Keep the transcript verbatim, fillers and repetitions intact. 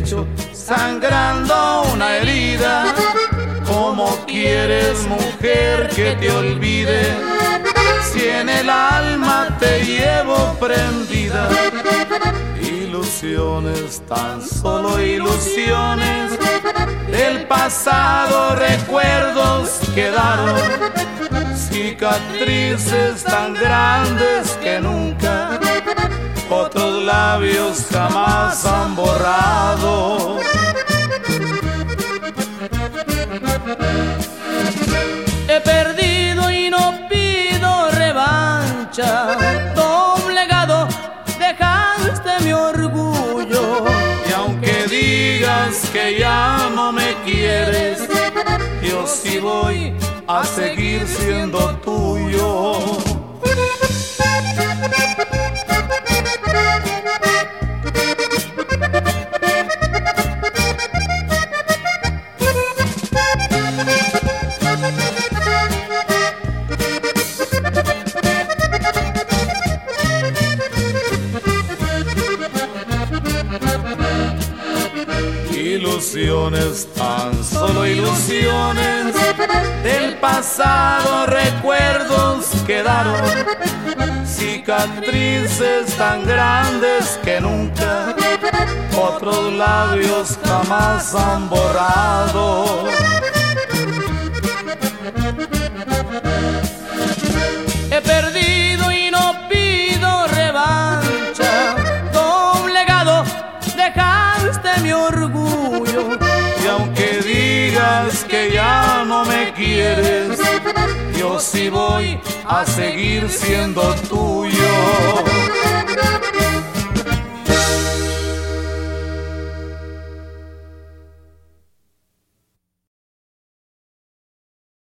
pecho, sangrando una herida. ¿Cómo quieres, mujer, que te olvide si en el alma te llevo prendida? Ilusiones, tan solo ilusiones, del pasado recuerdos quedaron, cicatrices tan grandes que nunca otros labios jamás han borrado. He perdido y no pido revancha, doblegado dejaste mi orgullo. Y aunque digas que ya no me quieres, yo sí voy a seguir siendo tuyo. Ilusiones, tan solo ilusiones, del pasado recuerdos quedaron, cicatrices tan grandes que nunca otros labios jamás han borrado. He perdido y no pido revancha, doblegado dejaste mi orgullo. Y aunque digas que ya no me quieres, yo sí voy a seguir siendo tuyo.